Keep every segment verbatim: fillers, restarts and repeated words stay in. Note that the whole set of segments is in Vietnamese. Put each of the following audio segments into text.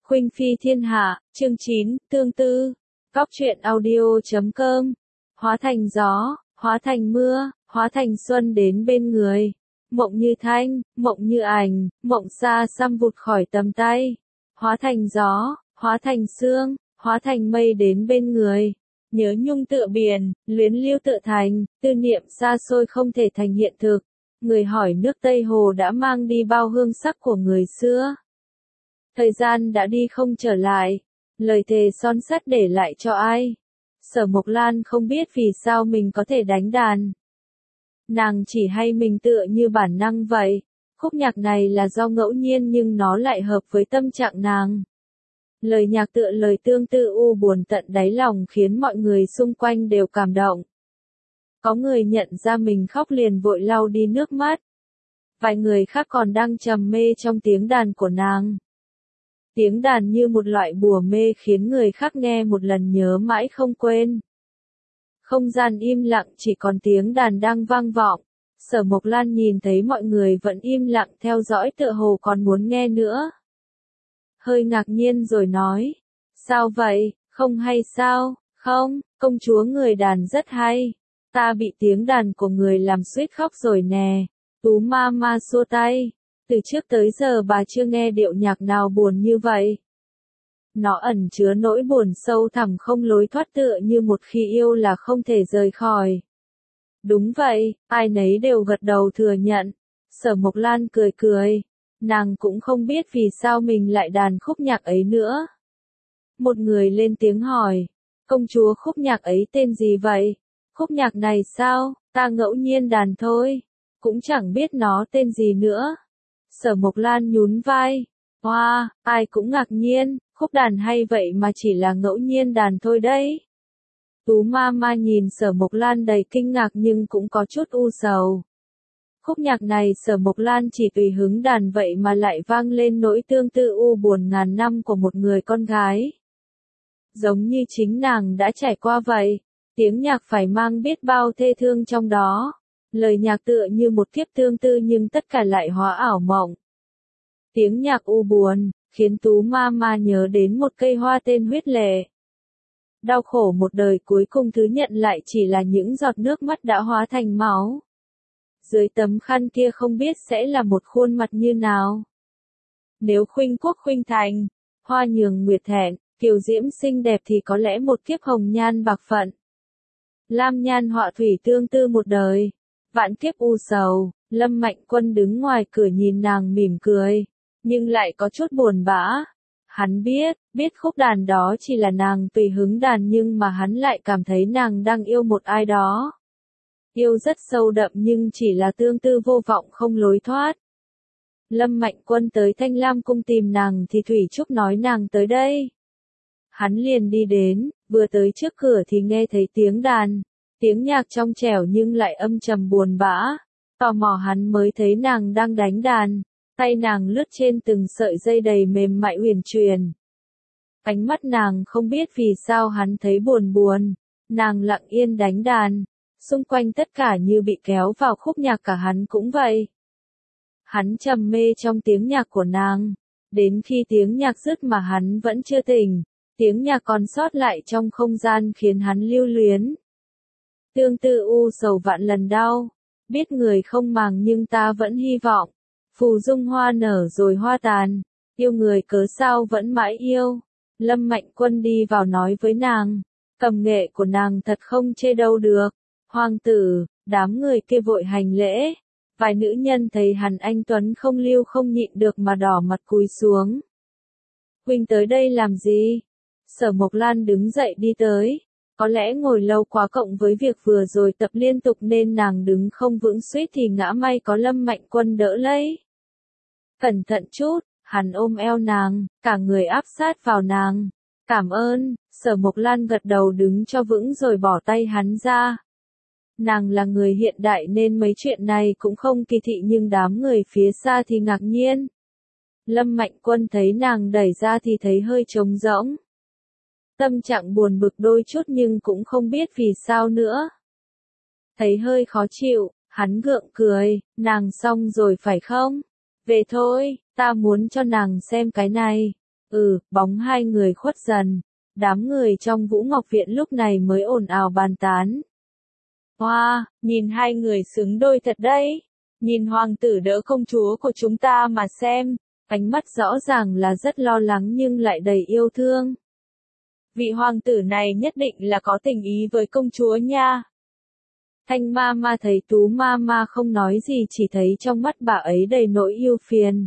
Khuynh Phi Thiên Hạ, chương chín, tương tư. Góc truyện audio chấm com. Hóa thành gió, hóa thành mưa, hóa thành xuân đến bên người. Mộng như thanh, mộng như ảnh, mộng xa xăm vụt khỏi tầm tay. Hóa thành gió, hóa thành sương, hóa thành mây đến bên người. Nhớ nhung tựa biển, luyến lưu tựa thành, tư niệm xa xôi không thể thành hiện thực. Người hỏi nước Tây Hồ đã mang đi bao hương sắc của người xưa. Thời gian đã đi không trở lại, lời thề son sắt để lại cho ai? Sở Mộc Lan không biết vì sao mình có thể đánh đàn. Nàng chỉ hay mình tựa như bản năng vậy. Khúc nhạc này là do ngẫu nhiên nhưng nó lại hợp với tâm trạng nàng. Lời nhạc tựa lời tương tư u buồn tận đáy lòng khiến mọi người xung quanh đều cảm động. Có người nhận ra mình khóc liền vội lau đi nước mắt. Vài người khác còn đang trầm mê trong tiếng đàn của nàng. Tiếng đàn như một loại bùa mê khiến người khác nghe một lần nhớ mãi không quên. Không gian im lặng chỉ còn tiếng đàn đang vang vọng. Sở Mộc Lan nhìn thấy mọi người vẫn im lặng theo dõi tựa hồ còn muốn nghe nữa. Hơi ngạc nhiên rồi nói. Sao vậy, không hay sao? Không, công chúa người đàn rất hay. Ta bị tiếng đàn của người làm suýt khóc rồi nè. Tú ma ma xua tay. Từ trước tới giờ bà chưa nghe điệu nhạc nào buồn như vậy. Nó ẩn chứa nỗi buồn sâu thẳm không lối thoát tựa như một khi yêu là không thể rời khỏi. Đúng vậy, ai nấy đều gật đầu thừa nhận. Sở Mộc Lan cười cười. Nàng cũng không biết vì sao mình lại đàn khúc nhạc ấy nữa. Một người lên tiếng hỏi. Công chúa khúc nhạc ấy tên gì vậy? Khúc nhạc này sao? Ta ngẫu nhiên đàn thôi. Cũng chẳng biết nó tên gì nữa. Sở Mộc Lan nhún vai. Hoa, wow, ai cũng ngạc nhiên, khúc đàn hay vậy mà chỉ là ngẫu nhiên đàn thôi đấy. Tú ma ma nhìn Sở Mộc Lan đầy kinh ngạc nhưng cũng có chút u sầu. Khúc nhạc này Sở Mộc Lan chỉ tùy hứng đàn vậy mà lại vang lên nỗi tương tư u buồn ngàn năm của một người con gái. Giống như chính nàng đã trải qua vậy, tiếng nhạc phải mang biết bao thê thương trong đó. Lời nhạc tựa như một kiếp tương tư nhưng tất cả lại hóa ảo mộng. Tiếng nhạc u buồn, khiến Tú ma ma nhớ đến một cây hoa tên huyết lệ. Đau khổ một đời cuối cùng thứ nhận lại chỉ là những giọt nước mắt đã hóa thành máu. Dưới tấm khăn kia không biết sẽ là một khuôn mặt như nào. Nếu khuynh quốc khuynh thành, hoa nhường nguyệt thẹn, kiều diễm xinh đẹp thì có lẽ một kiếp hồng nhan bạc phận. Lam nhan họa thủy tương tư một đời. Vạn kiếp u sầu, Lâm Mạnh Quân đứng ngoài cửa nhìn nàng mỉm cười, nhưng lại có chút buồn bã. Hắn biết, biết khúc đàn đó chỉ là nàng tùy hứng đàn nhưng mà hắn lại cảm thấy nàng đang yêu một ai đó. Yêu rất sâu đậm nhưng chỉ là tương tư vô vọng không lối thoát. Lâm Mạnh Quân tới Thanh Lam cung tìm nàng thì Thủy Trúc nói nàng tới đây. Hắn liền đi đến, vừa tới trước cửa thì nghe thấy tiếng đàn. Tiếng nhạc trong trẻo nhưng lại âm trầm buồn bã. Tò mò hắn mới thấy nàng đang đánh đàn. Tay nàng lướt trên từng sợi dây đầy mềm mại huyền truyền. Ánh mắt nàng không biết vì sao hắn thấy buồn buồn. Nàng lặng yên đánh đàn. Xung quanh tất cả như bị kéo vào khúc nhạc cả hắn cũng vậy. Hắn trầm mê trong tiếng nhạc của nàng. Đến khi tiếng nhạc dứt mà hắn vẫn chưa tỉnh. Tiếng nhạc còn sót lại trong không gian khiến hắn lưu luyến. Tương tư u sầu vạn lần đau, biết người không màng nhưng ta vẫn hy vọng. Phù dung hoa nở rồi hoa tàn, yêu người cớ sao vẫn mãi yêu. Lâm Mạnh Quân đi vào nói với nàng, cầm nghệ của nàng thật không chê đâu được. Hoàng tử, đám người kia vội hành lễ. Vài nữ nhân thấy hắn anh tuấn không lưu không nhịn được mà đỏ mặt cúi xuống. Huynh tới đây làm gì? Sở Mộc Lan đứng dậy đi tới. Có lẽ ngồi lâu quá cộng với việc vừa rồi tập liên tục nên nàng đứng không vững suýt thì ngã, may có Lâm Mạnh Quân đỡ lấy. Cẩn thận chút, hắn ôm eo nàng, cả người áp sát vào nàng. Cảm ơn, Sở Mộc Lan gật đầu đứng cho vững rồi bỏ tay hắn ra. Nàng là người hiện đại nên mấy chuyện này cũng không kỳ thị nhưng đám người phía xa thì ngạc nhiên. Lâm Mạnh Quân thấy nàng đẩy ra thì thấy hơi trống rỗng. Tâm trạng buồn bực đôi chút nhưng cũng không biết vì sao nữa. Thấy hơi khó chịu, hắn gượng cười, nàng xong rồi phải không? Về thôi, ta muốn cho nàng xem cái này. Ừ, bóng hai người khuất dần. Đám người trong Vũ Ngọc Viện lúc này mới ồn ào bàn tán. Hoa, wow, nhìn hai người xứng đôi thật đấy. Nhìn hoàng tử đỡ công chúa của chúng ta mà xem. Ánh mắt rõ ràng là rất lo lắng nhưng lại đầy yêu thương. Vị hoàng tử này nhất định là có tình ý với công chúa nha. Thanh ma ma thấy Tú ma ma không nói gì, chỉ thấy trong mắt bà ấy đầy nỗi yêu phiền.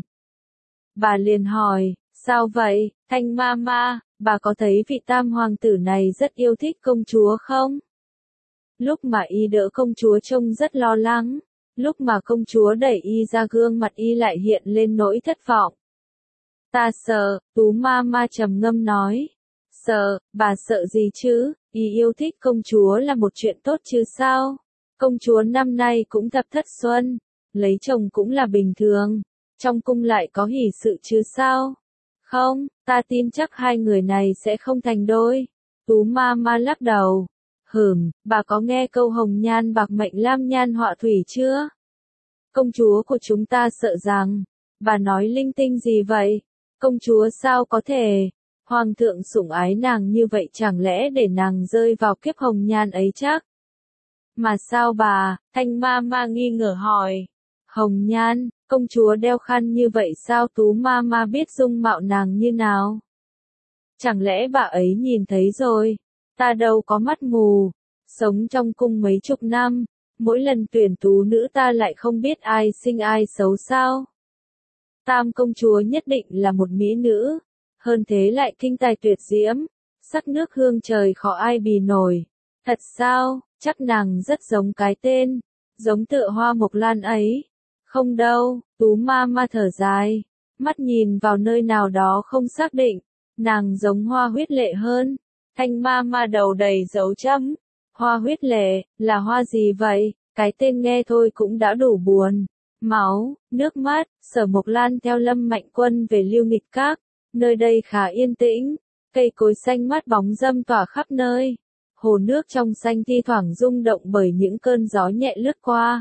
Bà liền hỏi, sao vậy, Thanh ma ma, bà có thấy vị tam hoàng tử này rất yêu thích công chúa không? Lúc mà y đỡ công chúa trông rất lo lắng, lúc mà công chúa đẩy y ra gương mặt y lại hiện lên nỗi thất vọng. Ta sợ, Tú ma ma trầm ngâm nói. Sợ, bà sợ gì chứ, y yêu thích công chúa là một chuyện tốt chứ sao? Công chúa năm nay cũng thập thất xuân, lấy chồng cũng là bình thường, trong cung lại có hỷ sự chứ sao? Không, ta tin chắc hai người này sẽ không thành đôi. Tú ma ma lắc đầu. Hửm, bà có nghe câu hồng nhan bạc mệnh lam nhan họa thủy chưa? Công chúa của chúng ta sợ rằng, bà nói linh tinh gì vậy? Công chúa sao có thể? Hoàng thượng sủng ái nàng như vậy chẳng lẽ để nàng rơi vào kiếp hồng nhan ấy chắc? Mà sao bà, Thanh ma ma nghi ngờ hỏi. Hồng nhan, công chúa đeo khăn như vậy sao? Tú ma ma biết dung mạo nàng như nào? Chẳng lẽ bà ấy nhìn thấy rồi? Ta đâu có mắt mù. Sống trong cung mấy chục năm, mỗi lần tuyển tú nữ ta lại không biết ai xinh ai xấu sao? Tam công chúa nhất định là một mỹ nữ, hơn thế lại kinh tài tuyệt diễm, sắc nước hương trời khó ai bì nổi. Thật sao, chắc nàng rất giống cái tên, giống tựa Hoa Mộc Lan ấy. Không đâu, Tú ma ma thở dài, mắt nhìn vào nơi nào đó không xác định, nàng giống Hoa Huyết Lệ hơn. Thanh ma ma đầu đầy dấu chấm. Hoa huyết lệ, là hoa gì vậy? Cái tên nghe thôi cũng đã đủ buồn. Máu, nước mắt, Sở Mộc Lan theo Lâm Mạnh Quân về Lưu Nghịch Các. Nơi đây khá yên tĩnh, cây cối xanh mát bóng râm tỏa khắp nơi. Hồ nước trong xanh thi thoảng rung động bởi những cơn gió nhẹ lướt qua.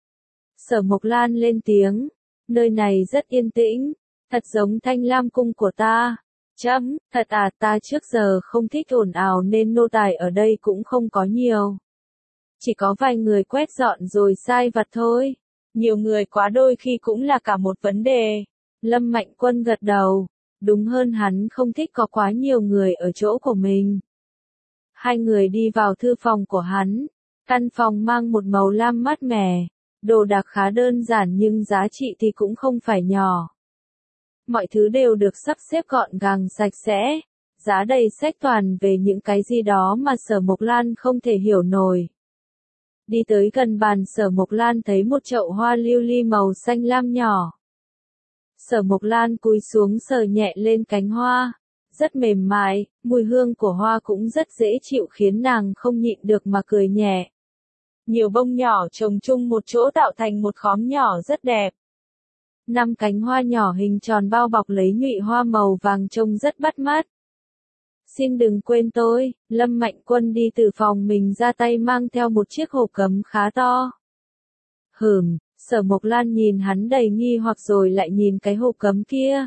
Sở Mộc Lan lên tiếng, nơi này rất yên tĩnh, thật giống Thanh Lam cung của ta. Chấm, thật à, ta trước giờ không thích ồn ào nên nô tài ở đây cũng không có nhiều. Chỉ có vài người quét dọn rồi sai vặt thôi. Nhiều người quá đôi khi cũng là cả một vấn đề. Lâm Mạnh Quân gật đầu. Đúng hơn hắn không thích có quá nhiều người ở chỗ của mình. Hai người đi vào thư phòng của hắn. Căn phòng mang một màu lam mát mẻ. Đồ đạc khá đơn giản nhưng giá trị thì cũng không phải nhỏ. Mọi thứ đều được sắp xếp gọn gàng sạch sẽ, giá đầy sách toàn về những cái gì đó mà Sở Mộc Lan không thể hiểu nổi. Đi tới gần bàn, Sở Mộc Lan thấy một chậu hoa lưu ly màu xanh lam nhỏ. Sở Mộc Lan cúi xuống sờ nhẹ lên cánh hoa, rất mềm mại, mùi hương của hoa cũng rất dễ chịu khiến nàng không nhịn được mà cười nhẹ. Nhiều bông nhỏ chồng chung một chỗ tạo thành một khóm nhỏ rất đẹp. Năm cánh hoa nhỏ hình tròn bao bọc lấy nhụy hoa màu vàng trông rất bắt mắt. Xin đừng quên tôi, Lâm Mạnh Quân đi từ phòng mình ra tay mang theo một chiếc hộp cấm khá to. Hửm, Sở Mộc Lan nhìn hắn đầy nghi hoặc rồi lại nhìn cái hộp cấm kia.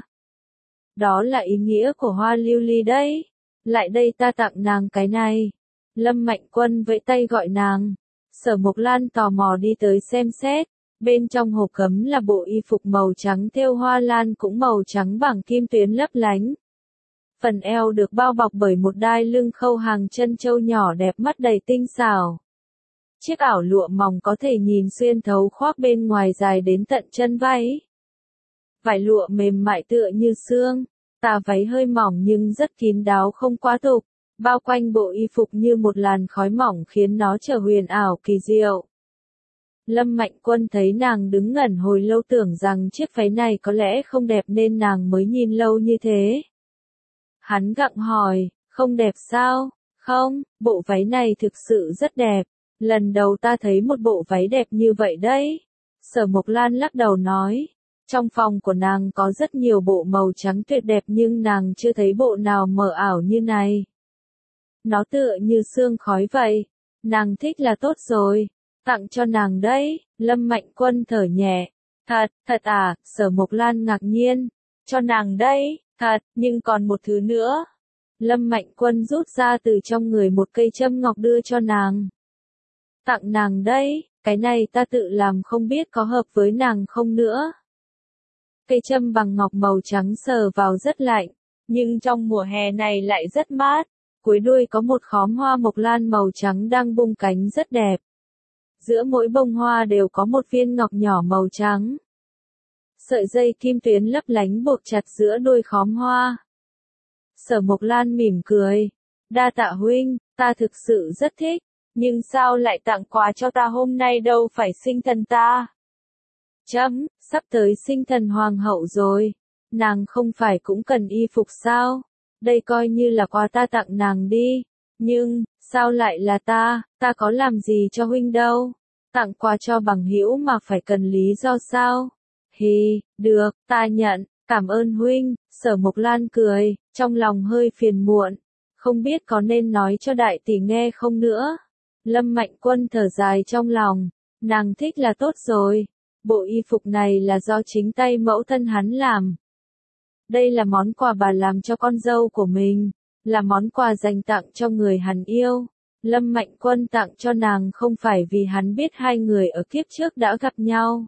Đó là ý nghĩa của hoa lưu ly đấy. Lại đây ta tặng nàng cái này. Lâm Mạnh Quân vẫy tay gọi nàng. Sở Mộc Lan tò mò đi tới xem xét. Bên trong hộp cấm là bộ y phục màu trắng thêu hoa lan cũng màu trắng bằng kim tuyến lấp lánh. Phần eo được bao bọc bởi một đai lưng khâu hàng chân châu nhỏ đẹp mắt đầy tinh xảo. Chiếc ảo lụa mỏng có thể nhìn xuyên thấu khoác bên ngoài dài đến tận chân váy. Vải lụa mềm mại tựa như xương, tà váy hơi mỏng nhưng rất kín đáo không quá tục, bao quanh bộ y phục như một làn khói mỏng khiến nó trở huyền ảo kỳ diệu. Lâm Mạnh Quân thấy nàng đứng ngẩn hồi lâu tưởng rằng chiếc váy này có lẽ không đẹp nên nàng mới nhìn lâu như thế. Hắn gặng hỏi, không đẹp sao? Không, bộ váy này thực sự rất đẹp. Lần đầu ta thấy một bộ váy đẹp như vậy đấy. Sở Mộc Lan lắc đầu nói. Trong phòng của nàng có rất nhiều bộ màu trắng tuyệt đẹp nhưng nàng chưa thấy bộ nào mờ ảo như này. Nó tựa như sương khói vậy. Nàng thích là tốt rồi. Tặng cho nàng đấy, Lâm Mạnh Quân thở nhẹ. Thật, thật à, Sở Mộc Lan ngạc nhiên. Cho nàng đấy, Thật, nhưng còn một thứ nữa. Lâm Mạnh Quân rút ra từ trong người một cây châm ngọc đưa cho nàng. Tặng nàng đây, cái này ta tự làm không biết có hợp với nàng không nữa. Cây châm bằng ngọc màu trắng sờ vào rất lạnh, nhưng trong mùa hè này lại rất mát. Cuối đuôi có một khóm hoa mộc lan màu trắng đang bung cánh rất đẹp. Giữa mỗi bông hoa đều có một viên ngọc nhỏ màu trắng. Sợi dây kim tuyến lấp lánh buộc chặt giữa đuôi khóm hoa. Sở Mộc Lan mỉm cười. Đa tạ huynh, ta thực sự rất thích, nhưng sao lại tặng quà cho ta hôm nay đâu phải sinh thần ta. Chấm, sắp tới sinh thần hoàng hậu rồi, nàng không phải cũng cần y phục sao, đây coi như là quà ta tặng nàng đi, nhưng, sao lại là ta, ta có làm gì cho huynh đâu, tặng quà cho bằng hữu mà phải cần lý do sao, hì, được, ta nhận, cảm ơn huynh, Sở Mộc Lan cười, trong lòng hơi phiền muộn, không biết có nên nói cho đại tỷ nghe không nữa. Lâm Mạnh Quân thở dài trong lòng, nàng thích là tốt rồi, bộ y phục này là do chính tay mẫu thân hắn làm. Đây là món quà bà làm cho con dâu của mình, là món quà dành tặng cho người hắn yêu. Lâm Mạnh Quân tặng cho nàng không phải vì hắn biết hai người ở kiếp trước đã gặp nhau.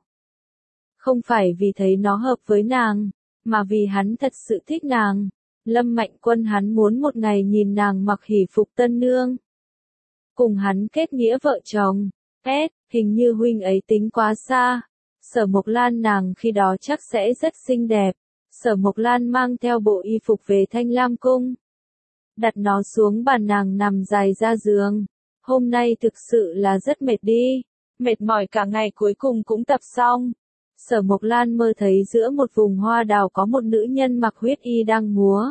Không phải vì thấy nó hợp với nàng, mà vì hắn thật sự thích nàng. Lâm Mạnh Quân hắn muốn một ngày nhìn nàng mặc hỷ phục tân nương. Cùng hắn kết nghĩa vợ chồng. S, hình như huynh ấy tính quá xa. Sở Mộc Lan nàng khi đó chắc sẽ rất xinh đẹp. Sở Mộc Lan mang theo bộ y phục về Thanh Lam Cung. Đặt nó xuống bàn nàng nằm dài ra giường. Hôm nay thực sự là rất mệt đi. Mệt mỏi cả ngày cuối cùng cũng tập xong. Sở Mộc Lan mơ thấy giữa một vùng hoa đào có một nữ nhân mặc huyết y đang múa.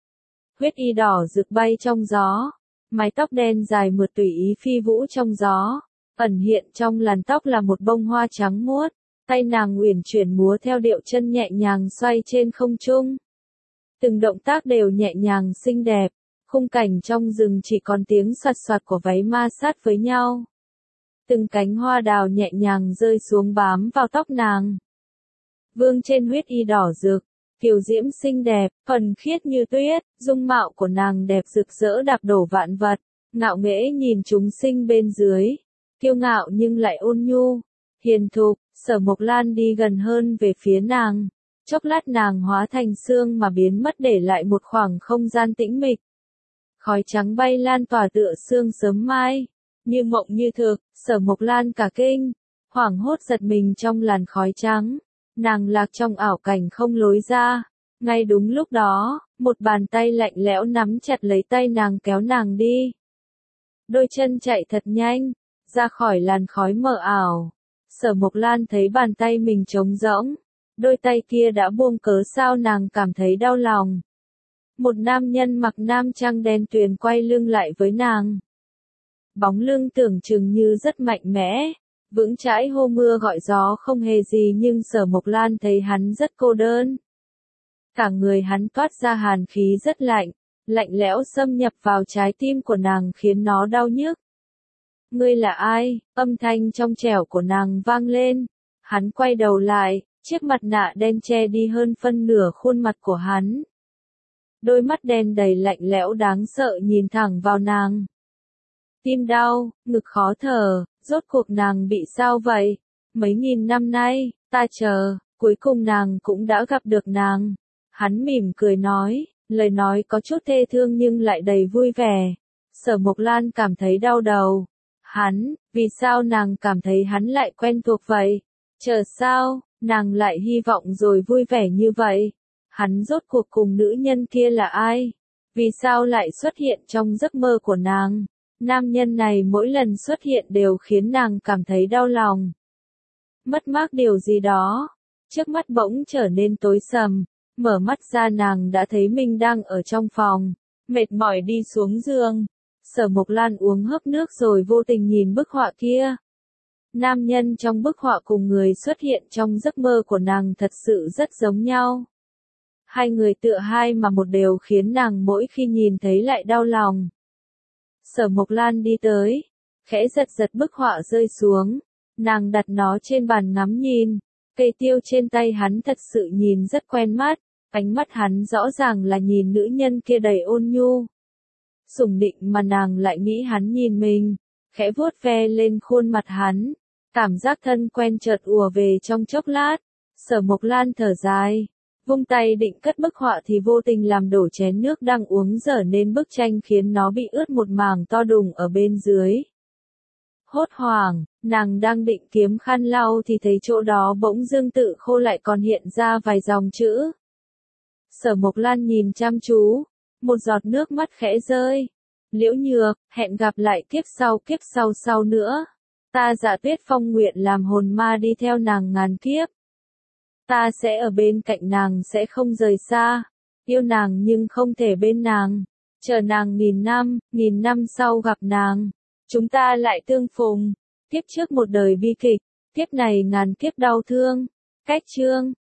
Huyết y đỏ rực bay trong gió. Mái tóc đen dài mượt tùy ý phi vũ trong gió. Ẩn hiện trong làn tóc là một bông hoa trắng muốt. Tay nàng uyển chuyển múa theo điệu chân nhẹ nhàng xoay trên không trung. Từng động tác đều nhẹ nhàng xinh đẹp. Khung cảnh trong rừng chỉ còn tiếng soạt soạt của váy ma sát với nhau. Từng cánh hoa đào nhẹ nhàng rơi xuống bám vào tóc nàng. Vương trên huyết y đỏ rực, kiều diễm xinh đẹp, thuần khiết như tuyết, dung mạo của nàng đẹp rực rỡ đạp đổ vạn vật, ngạo nghễ nhìn chúng sinh bên dưới, kiêu ngạo nhưng lại ôn nhu, hiền thục. Sở Mộc Lan đi gần hơn về phía nàng, chốc lát nàng hóa thành sương mà biến mất để lại một khoảng không gian tĩnh mịch. Khói trắng bay lan tỏa tựa sương sớm mai, như mộng như thực. Sở Mộc Lan cả kinh, hoảng hốt giật mình trong làn khói trắng, nàng lạc trong ảo cảnh không lối ra. Ngay đúng lúc đó, một bàn tay lạnh lẽo nắm chặt lấy tay nàng kéo nàng đi. Đôi chân chạy thật nhanh, ra khỏi làn khói mờ ảo. Sở Mộc Lan thấy bàn tay mình trống rỗng, đôi tay kia đã buông cớ sao nàng cảm thấy đau lòng. Một nam nhân mặc nam trang đen tuyền quay lưng lại với nàng. Bóng lưng tưởng chừng như rất mạnh mẽ, vững chãi hô mưa gọi gió không hề gì nhưng Sở Mộc Lan thấy hắn rất cô đơn. Cả người hắn toát ra hàn khí rất lạnh, lạnh lẽo xâm nhập vào trái tim của nàng khiến nó đau nhức. Ngươi là ai? Âm thanh trong trẻo của nàng vang lên. Hắn quay đầu lại, chiếc mặt nạ đen che đi hơn phân nửa khuôn mặt của hắn. Đôi mắt đen đầy lạnh lẽo đáng sợ nhìn thẳng vào nàng. Tim đau, ngực khó thở, rốt cuộc nàng bị sao vậy? Mấy nghìn năm nay, ta chờ, cuối cùng nàng cũng đã gặp được nàng. Hắn mỉm cười nói, lời nói có chút thê thương nhưng lại đầy vui vẻ. Sở Mộc Lan cảm thấy đau đầu. Hắn, vì sao nàng cảm thấy hắn lại quen thuộc vậy? Chờ sao, nàng lại hy vọng rồi vui vẻ như vậy? Hắn rốt cuộc cùng nữ nhân kia là ai? Vì sao lại xuất hiện trong giấc mơ của nàng? Nam nhân này mỗi lần xuất hiện đều khiến nàng cảm thấy đau lòng. Mất mát điều gì đó. Trước mắt bỗng trở nên tối sầm. Mở mắt ra nàng đã thấy mình đang ở trong phòng. Mệt mỏi đi xuống giường. Sở Mộc Lan uống hớp nước rồi vô tình nhìn bức họa kia. Nam nhân trong bức họa cùng người xuất hiện trong giấc mơ của nàng thật sự rất giống nhau. Hai người tựa hai mà một đều khiến nàng mỗi khi nhìn thấy lại đau lòng. Sở Mộc Lan đi tới, khẽ giật giật bức họa rơi xuống, nàng đặt nó trên bàn ngắm nhìn, cây tiêu trên tay hắn thật sự nhìn rất quen mắt, Ánh mắt hắn rõ ràng là nhìn nữ nhân kia đầy ôn nhu. Sủng nịnh mà nàng lại nghĩ hắn nhìn mình, khẽ vuốt ve lên khuôn mặt hắn. Cảm giác thân quen chợt ùa về trong chốc lát. Sở Mộc Lan thở dài, vung tay định cất bức họa thì vô tình làm đổ chén nước đang uống dở nên bức tranh khiến nó bị ướt một mảng to đùng ở bên dưới. Hốt hoảng, nàng đang định kiếm khăn lau thì thấy chỗ đó bỗng dưng tự khô lại còn hiện ra vài dòng chữ. Sở Mộc Lan nhìn chăm chú, một giọt nước mắt khẽ rơi. Liễu Nhược, hẹn gặp lại kiếp sau kiếp sau sau nữa. Ta Dạ Tuyết Phong nguyện làm hồn ma đi theo nàng ngàn kiếp. Ta sẽ ở bên cạnh nàng sẽ không rời xa. Yêu nàng nhưng không thể bên nàng. Chờ nàng nghìn năm, nghìn năm sau gặp nàng. Chúng ta lại tương phùng. Kiếp trước một đời bi kịch, kiếp này ngàn kiếp đau thương. Cách chương